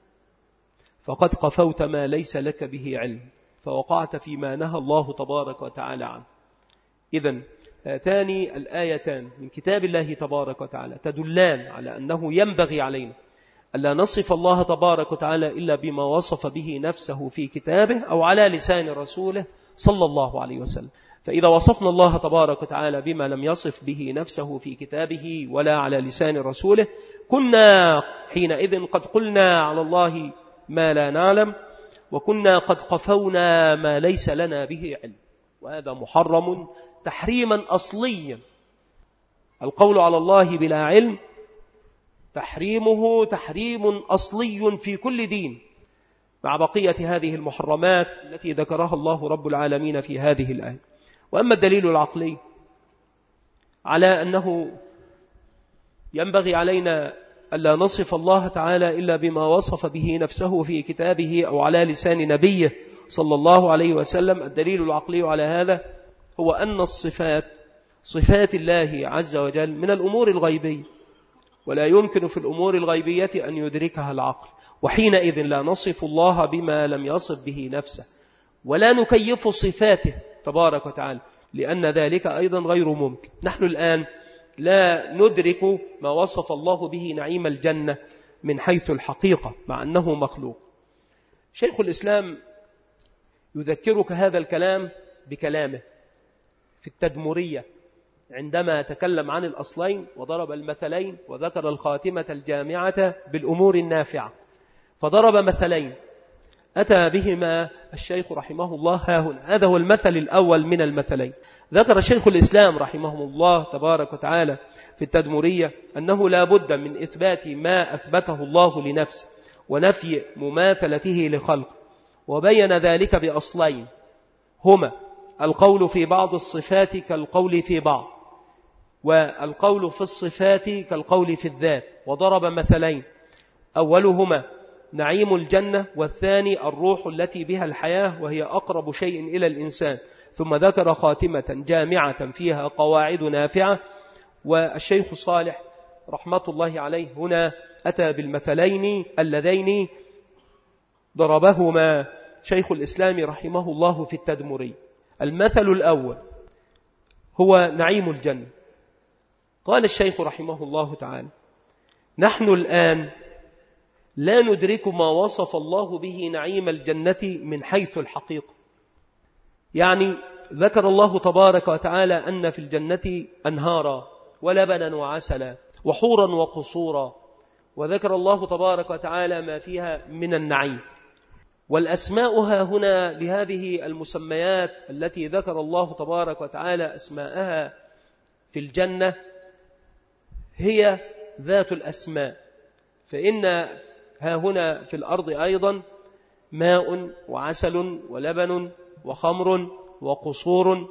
Speaker 1: فقد قفوت ما ليس لك به علم، فوقعت فيما نهى الله تبارك وتعالى عنه. إذن هاتان الآيتان من كتاب الله تبارك وتعالى تدلان على أنه ينبغي علينا ألا نصف الله تبارك وتعالى إلا بما وصف به نفسه في كتابه أو على لسان رسوله صلى الله عليه وسلم. فإذا وصفنا الله تبارك وتعالى بما لم يصف به نفسه في كتابه ولا على لسان رسوله كنا حينئذ قد قلنا على الله ما لا نعلم، وكنا قد قفونا ما ليس لنا به علم، وهذا محرم تحريما أصليا. القول على الله بلا علم تحريمه تحريم أصلي في كل دين، مع بقية هذه المحرمات التي ذكرها الله رب العالمين في هذه الآية. وأما الدليل العقلي على أنه ينبغي علينا ألا نصف الله تعالى إلا بما وصف به نفسه في كتابه أو على لسان نبيه صلى الله عليه وسلم. الدليل العقلي على هذا هو أن الصفات صفات الله عز وجل من الأمور الغيبية، ولا يمكن في الأمور الغيبية أن يدركها العقل، وحينئذ لا نصف الله بما لم يصف به نفسه، ولا نكيف صفاته تبارك وتعالى، لأن ذلك أيضا غير ممكن. نحن الآن لا ندرك ما وصف الله به نعيم الجنة من حيث الحقيقة مع أنه مخلوق. شيخ الإسلام يذكرك هذا الكلام بكلامه في التدمرية عندما تكلم عن الأصلين وضرب المثلين وذكر الخاتمة الجامعة بالأمور النافعة، فضرب مثلين أتى بهما الشيخ رحمه الله ها هنا. هذا هو المثل الأول من المثلين. ذكر شيخ الإسلام رحمه الله تبارك وتعالى في التدمرية أنه لا بد من إثبات ما أثبته الله لنفسه ونفي مماثلته لخلق، وبين ذلك بأصلين هما القول في بعض الصفات كالقول في بعض، والقول في الصفات كالقول في الذات، وضرب مثلين أولهما نعيم الجنة، والثاني الروح التي بها الحياة وهي أقرب شيء إلى الإنسان، ثم ذكر خاتمة جامعة فيها قواعد نافعة. والشيخ صالح رحمة الله عليه هنا أتى بالمثلين اللذين ضربهما شيخ الإسلام رحمه الله في التدمري. المثل الأول هو نعيم الجنة. قال الشيخ رحمه الله تعالى: نحن الآن لا ندرك ما وصف الله به نعيم الجنة من حيث الحقيقة. يعني ذكر الله تبارك وتعالى أن في الجنة أنهارا ولبنا وعسلا وحورا وقصورا، وذكر الله تبارك وتعالى ما فيها من النعيم. والأسماء ها هنا لهذه المسميات التي ذكر الله تبارك وتعالى أسماءها في الجنة هي ذات الأسماء، فإن ها هنا في الأرض أيضا ماء وعسل ولبن وخمر وقصور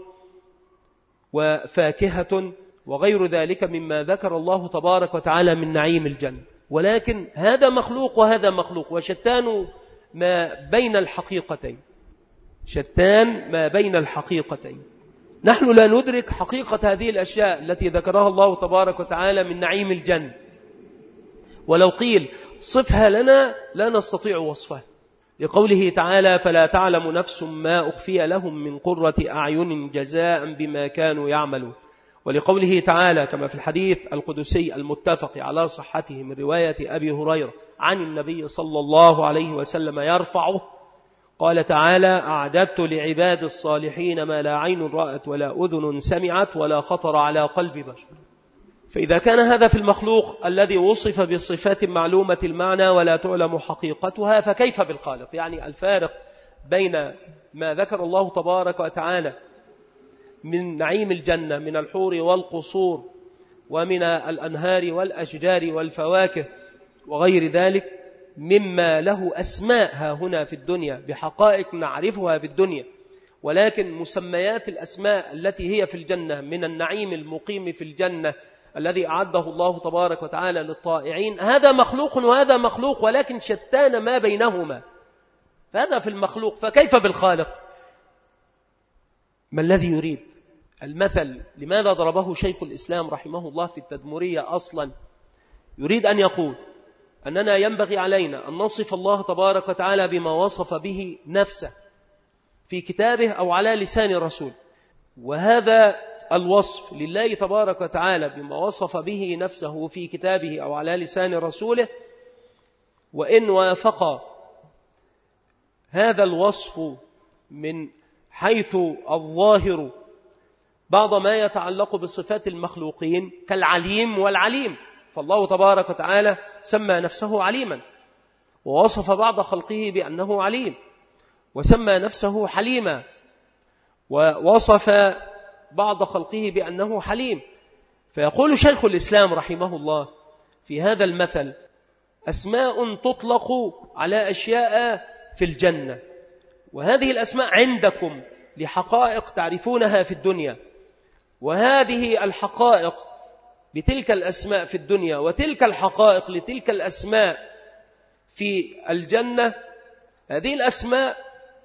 Speaker 1: وفاكهة وغير ذلك مما ذكر الله تبارك وتعالى من نعيم الجنة. ولكن هذا مخلوق وهذا مخلوق، وشتان ما بين الحقيقتين، شتان ما بين الحقيقتين. نحن لا ندرك حقيقة هذه الأشياء التي ذكرها الله تبارك وتعالى من نعيم الجنة، ولو قيل صفها لنا لا نستطيع وصفها، لقوله تعالى: فلا تعلم نفس ما أخفي لهم من قرة أعين جزاء بما كانوا يعملون. ولقوله تعالى كما في الحديث القدسي المتفق على صحته من رواية أبي هريرة عن النبي صلى الله عليه وسلم يرفعه، قال تعالى: أعددت لعباد الصالحين ما لا عين رأت ولا أذن سمعت ولا خطر على قلب بشر. فإذا كان هذا في المخلوق الذي وصف بصفات معلومة المعنى ولا تعلم حقيقتها، فكيف بالخالق؟ يعني الفارق بين ما ذكر الله تبارك وتعالى من نعيم الجنة من الحور والقصور ومن الأنهار والأشجار والفواكه وغير ذلك مما له أسماء ها هنا في الدنيا بحقائق نعرفها في الدنيا، ولكن مسميات الأسماء التي هي في الجنة من النعيم المقيم في الجنة الذي أعده الله تبارك وتعالى للطائعين، هذا مخلوق وهذا مخلوق، ولكن شتان ما بينهما. فهذا في المخلوق، فكيف بالخالق؟ ما الذي يريد؟ المثل لماذا ضربه شيخ الإسلام رحمه الله في التدمرية؟ أصلا يريد أن يقول أننا ينبغي علينا أن نصف الله تبارك وتعالى بما وصف به نفسه في كتابه أو على لسان رسول، وهذا الوصف لله تبارك وتعالى بما وصف به نفسه في كتابه أو على لسان رسوله، وإن وافق هذا الوصف من حيث الظاهر بعض ما يتعلق بصفات المخلوقين كالعليم والعليم، فالله تبارك وتعالى سمى نفسه عليما، ووصف بعض خلقه بأنه عليم، وسمى نفسه حليما، ووصف بعض خلقه بأنه حليم. فيقول شيخ الإسلام رحمه الله في هذا المثل: أسماء تطلق على أشياء في الجنة، وهذه الأسماء عندكم لحقائق تعرفونها في الدنيا، وهذه الحقائق بتلك الأسماء في الدنيا وتلك الحقائق لتلك الأسماء في الجنة، هذه الأسماء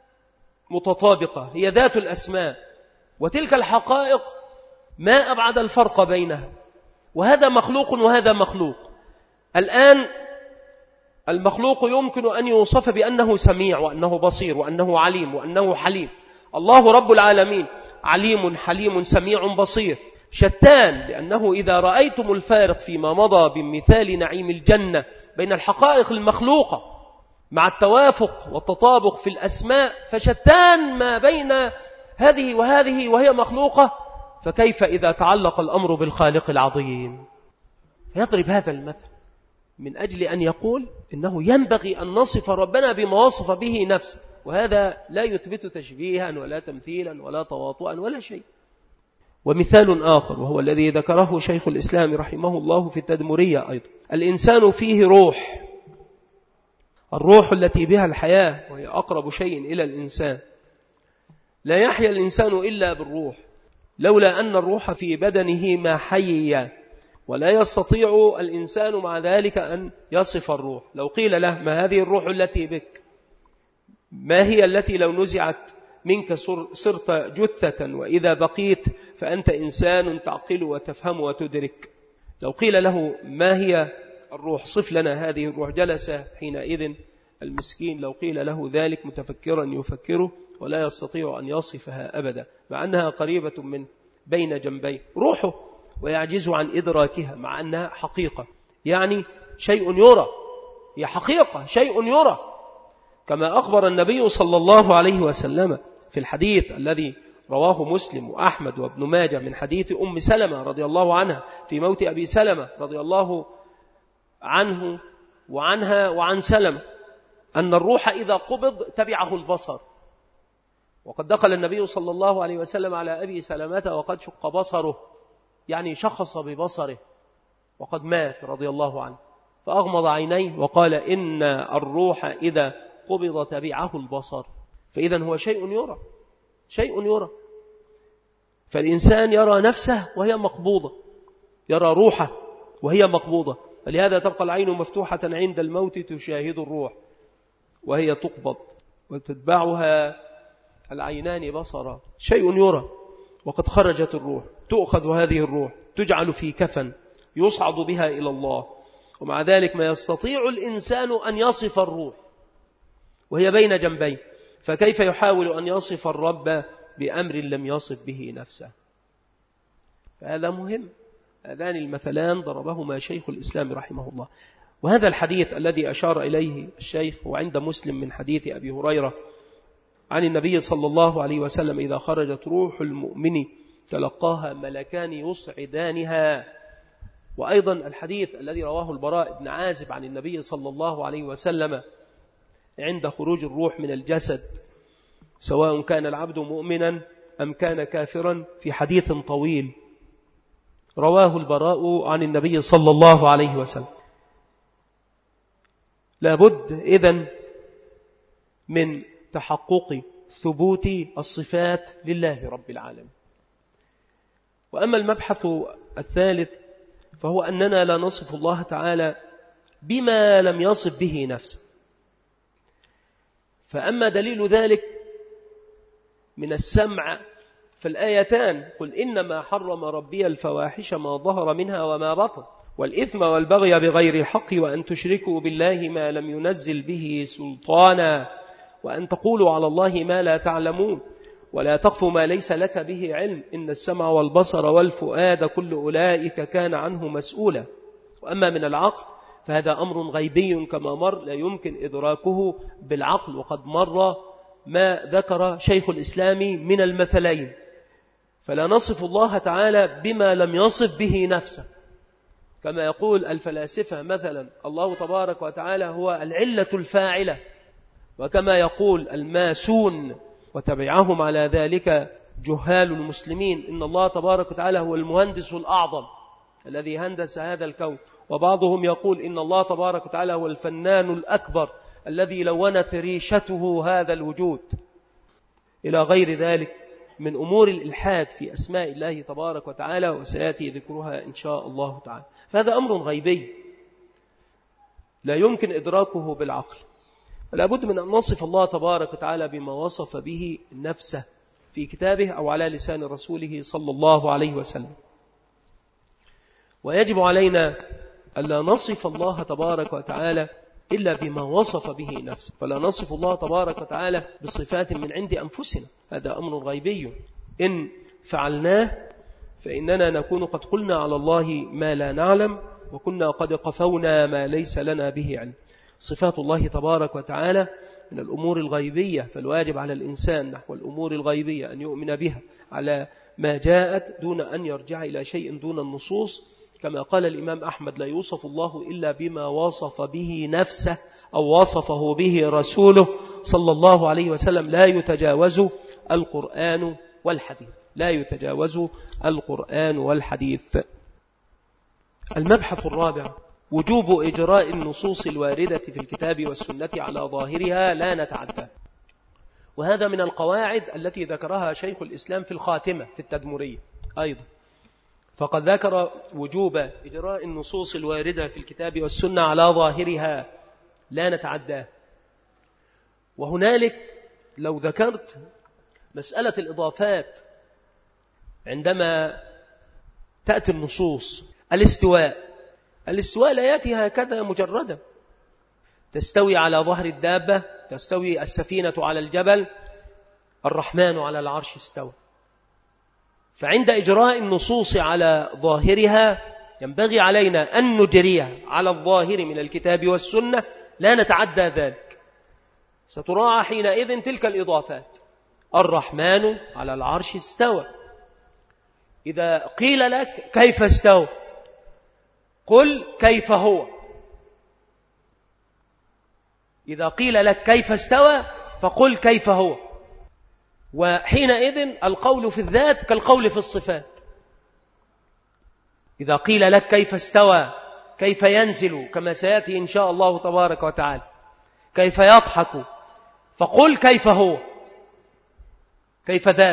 Speaker 1: متطابقة، هي ذات الأسماء، وتلك الحقائق ما أبعد الفرق بينها، وهذا مخلوق وهذا مخلوق. الآن المخلوق يمكن أن يوصف بأنه سميع وأنه بصير وأنه عليم وأنه حليم. الله رب العالمين عليم حليم سميع بصير، شتان، لأنه إذا رأيتم الفارق فيما مضى بمثال نعيم الجنة بين الحقائق المخلوقة مع التوافق والتطابق في الأسماء، فشتان ما بين هذه وهذه وهي مخلوقة، فكيف إذا تعلق الأمر بالخالق العظيم؟ فيضرب هذا المثل من أجل أن يقول إنه ينبغي أن نصف ربنا بما وصف به نفسه، وهذا لا يثبت تشبيها ولا تمثيلا ولا تواطؤا ولا شيء. ومثال آخر وهو الذي ذكره شيخ الإسلام رحمه الله في التدمرية أيضا: الإنسان فيه روح، الروح التي بها الحياة وهي أقرب شيء إلى الإنسان، لا يحيا الإنسان إلا بالروح، لولا أن الروح في بدنه ما حيي، ولا يستطيع الإنسان مع ذلك أن يصف الروح. لو قيل له: ما هذه الروح التي بك؟ ما هي التي لو نزعت منك صرت جثة، وإذا بقيت فأنت إنسان تعقل وتفهم وتدرك؟ لو قيل له: ما هي الروح؟ صف لنا هذه الروح. جلس حينئذ المسكين لو قيل له ذلك متفكرا يفكره ولا يستطيع أن يصفها أبدا، مع أنها قريبة من بين جنبيه روحه، ويعجز عن إدراكها مع أنها حقيقة، يعني شيء يرى، هي حقيقة شيء يرى، كما أخبر النبي صلى الله عليه وسلم في الحديث الذي رواه مسلم وأحمد وابن ماجه من حديث أم سلمة رضي الله عنها في موت أبي سلمة رضي الله عنه وعنها وعن سلمة، أن الروح إذا قبض تبعه البصر. وقد دخل النبي صلى الله عليه وسلم على أبي سلمة وقد شق بصره، يعني شخص ببصره وقد مات رضي الله عنه، فأغمض عينيه وقال: إن الروح إذا قبض تبعه البصر. فإذا هو شيء يرى، شيء يرى. فالإنسان يرى نفسه وهي مقبوضة، يرى روحه وهي مقبوضة، فلهذا تبقى العين مفتوحة عند الموت تشاهد الروح وهي تقبض، وتتبعها العينان بصرا، شيء يرى. وقد خرجت الروح، تؤخذ هذه الروح تجعل في كفن يصعد بها إلى الله، ومع ذلك ما يستطيع الإنسان أن يصف الروح وهي بين جنبيه، فكيف يحاول أن يصف الرب بأمر لم يصف به نفسه؟ فهذا مهم. هذان المثلان ضربهما شيخ الإسلام رحمه الله. وهذا الحديث الذي أشار إليه الشيخ هو عند مسلم من حديث أبي هريرة عن النبي صلى الله عليه وسلم: إذا خرجت روح المؤمن تلقاها ملكان يصعدانها. وأيضا الحديث الذي رواه البراء بن عازب عن النبي صلى الله عليه وسلم عند خروج الروح من الجسد، سواء كان العبد مؤمنا أم كان كافرا، في حديث طويل رواه البراء عن النبي صلى الله عليه وسلم. لابد إذن من تحقق ثبوت الصفات لله رب العالمين. وأما المبحث الثالث فهو أننا لا نصف الله تعالى بما لم يصف به نفسه. فأما دليل ذلك من السمع فالآيتان: قل إنما حرم ربي الفواحش ما ظهر منها وما بطن والإثم والبغي بغير الحق وأن تشركوا بالله ما لم ينزل به سلطانا وأن تقولوا على الله ما لا تعلمون ولا تقف ما ليس لك به علم إن السمع والبصر والفؤاد كل أولئك كان عنه مسؤولا. وأما من العقل فهذا أمر غيبي كما مر، لا يمكن إدراكه بالعقل، وقد مر ما ذكر شيخ الإسلام من المثلين. فلا نصف الله تعالى بما لم يصف به نفسه، كما يقول الفلاسفة مثلا الله تبارك وتعالى هو العلة الفاعلة، وكما يقول الماسون وتبعهم على ذلك جهال المسلمين إن الله تبارك وتعالى هو المهندس الأعظم الذي هندس هذا الكون، وبعضهم يقول إن الله تبارك وتعالى هو الفنان الأكبر الذي لونت ريشته هذا الوجود، إلى غير ذلك من أمور الإلحاد في أسماء الله تبارك وتعالى، وسيأتي ذكرها إن شاء الله تعالى. فهذا أمر غيبي لا يمكن إدراكه بالعقل، ولا بد من أن نصف الله تبارك وتعالى بما وصف به نفسه في كتابه أو على لسان رسوله صلى الله عليه وسلم. ويجب علينا ألا نصف الله تبارك وتعالى إلا بما وصف به نفسه، فلا نصف الله تبارك وتعالى بصفات من عند أنفسنا، هذا أمر غيبي إن فعلناه فإننا نكون قد قلنا على الله ما لا نعلم، وكنا قد قفونا ما ليس لنا به علم. صفات الله تبارك وتعالى من الأمور الغيبية، فالواجب على الإنسان نحو الأمور الغيبية أن يؤمن بها على ما جاءت دون أن يرجع إلى شيء دون النصوص. كما قال الإمام أحمد: لا يوصف الله إلا بما وصف به نفسه أو وصفه به رسوله صلى الله عليه وسلم، لا يتجاوز القرآن والحديث، لا يتجاوز القرآن والحديث. المبحث الرابع: وجوب إجراء النصوص الواردة في الكتاب والسنة على ظاهرها لا نتعدى. وهذا من القواعد التي ذكرها شيخ الإسلام في الخاتمة في التدمرية أيضا، فقد ذكر وجوب إجراء النصوص الواردة في الكتاب والسنة على ظاهرها لا نتعداه. وهنالك لو ذكرت مسألة الإضافات عندما تأتي النصوص، الاستواء الاستواء لا يأتي هكذا مجردا، تستوي على ظهر الدابة، تستوي السفينة على الجبل، الرحمن على العرش استوى. فعند إجراء النصوص على ظاهرها ينبغي علينا أن نجريها على الظاهر من الكتاب والسنة، لا نتعدى ذلك. ستراعى حينئذ تلك الإضافات: الرحمن على العرش استوى. إذا قيل لك كيف استوى قل كيف هو. إذا قيل لك كيف استوى فقل كيف هو. وحينئذ القول في الذات كالقول في الصفات. إذا قيل لك كيف استوى، كيف ينزل كما سيأتي إن شاء الله تبارك وتعالى، كيف يضحك، فقل كيف هو، كيف ذات.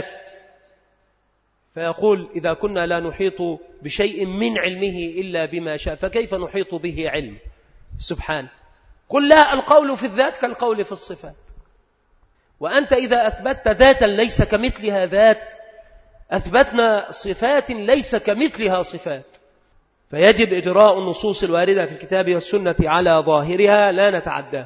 Speaker 1: فيقول: إذا كنا لا نحيط بشيء من علمه إلا بما شاء فكيف نحيط به علم سبحانه. قل: لا، القول في الذات كالقول في الصفات. وأنت إذا أثبتت ذاتا ليس كمثلها ذات، أثبتنا صفات ليس كمثلها صفات. فيجب إجراء النصوص الواردة في الكتاب والسنة على ظاهرها لا نتعدى.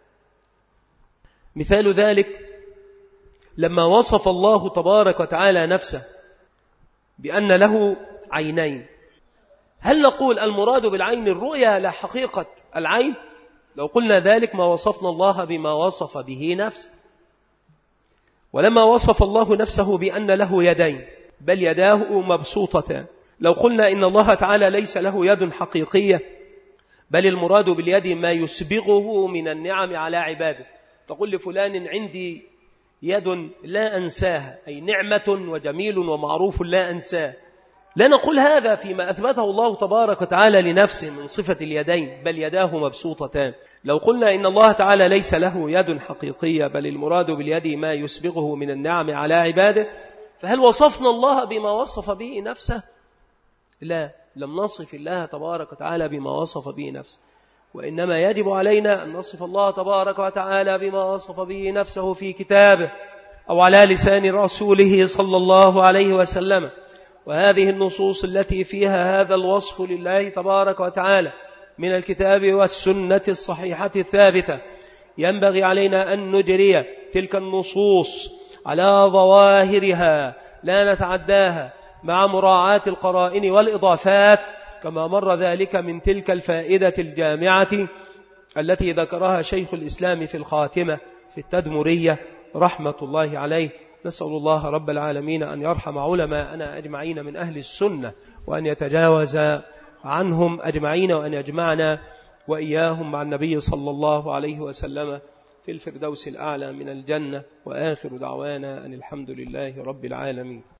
Speaker 1: مثال ذلك لما وصف الله تبارك وتعالى نفسه بأن له عينين، هل نقول المراد بالعين الرؤيا لا حقيقة العين؟ لو قلنا ذلك ما وصفنا الله بما وصف به نفسه. ولما وصف الله نفسه بأن له يدين بل يداه مبسوطتان، لو قلنا إن الله تعالى ليس له يد حقيقية بل المراد باليد ما يسبغه من النعم على عباده، تقول لفلان عندي يد لا أنساها، أي نعمة وجميل ومعروف لا أنساه. لا نقول هذا فيما أثبته الله تبارك وتعالى لنفسه من صفة اليدين بل يداه مبسوطتان. لو قلنا إن الله تعالى ليس له يد حقيقية بل المراد باليد ما يسبغه من النعم على عباده، فهل وصفنا الله بما وصف به نفسه؟ لا، لم نصف الله تبارك وتعالى بما وصف به نفسه، وإنما يجب علينا أن نصف الله تبارك وتعالى بما وصف به نفسه في كتابه أو على لسان رسوله صلى الله عليه وسلم. وهذه النصوص التي فيها هذا الوصف لله تبارك وتعالى من الكتاب والسنة الصحيحة الثابتة، ينبغي علينا أن نجري تلك النصوص على ظواهرها لا نتعداها، مع مراعاة القرائن والإضافات، كما مر ذلك من تلك الفائدة الجامعة التي ذكرها شيخ الإسلام في الخاتمة في التدمرية رحمة الله عليه. نسأل الله رب العالمين أن يرحم علماءنا أجمعين من أهل السنة، وأن يتجاوز عنهم أجمعين، وأن يجمعنا وإياهم مع النبي صلى الله عليه وسلم في الفردوس الأعلى من الجنة. وآخر دعوانا أن الحمد لله رب العالمين.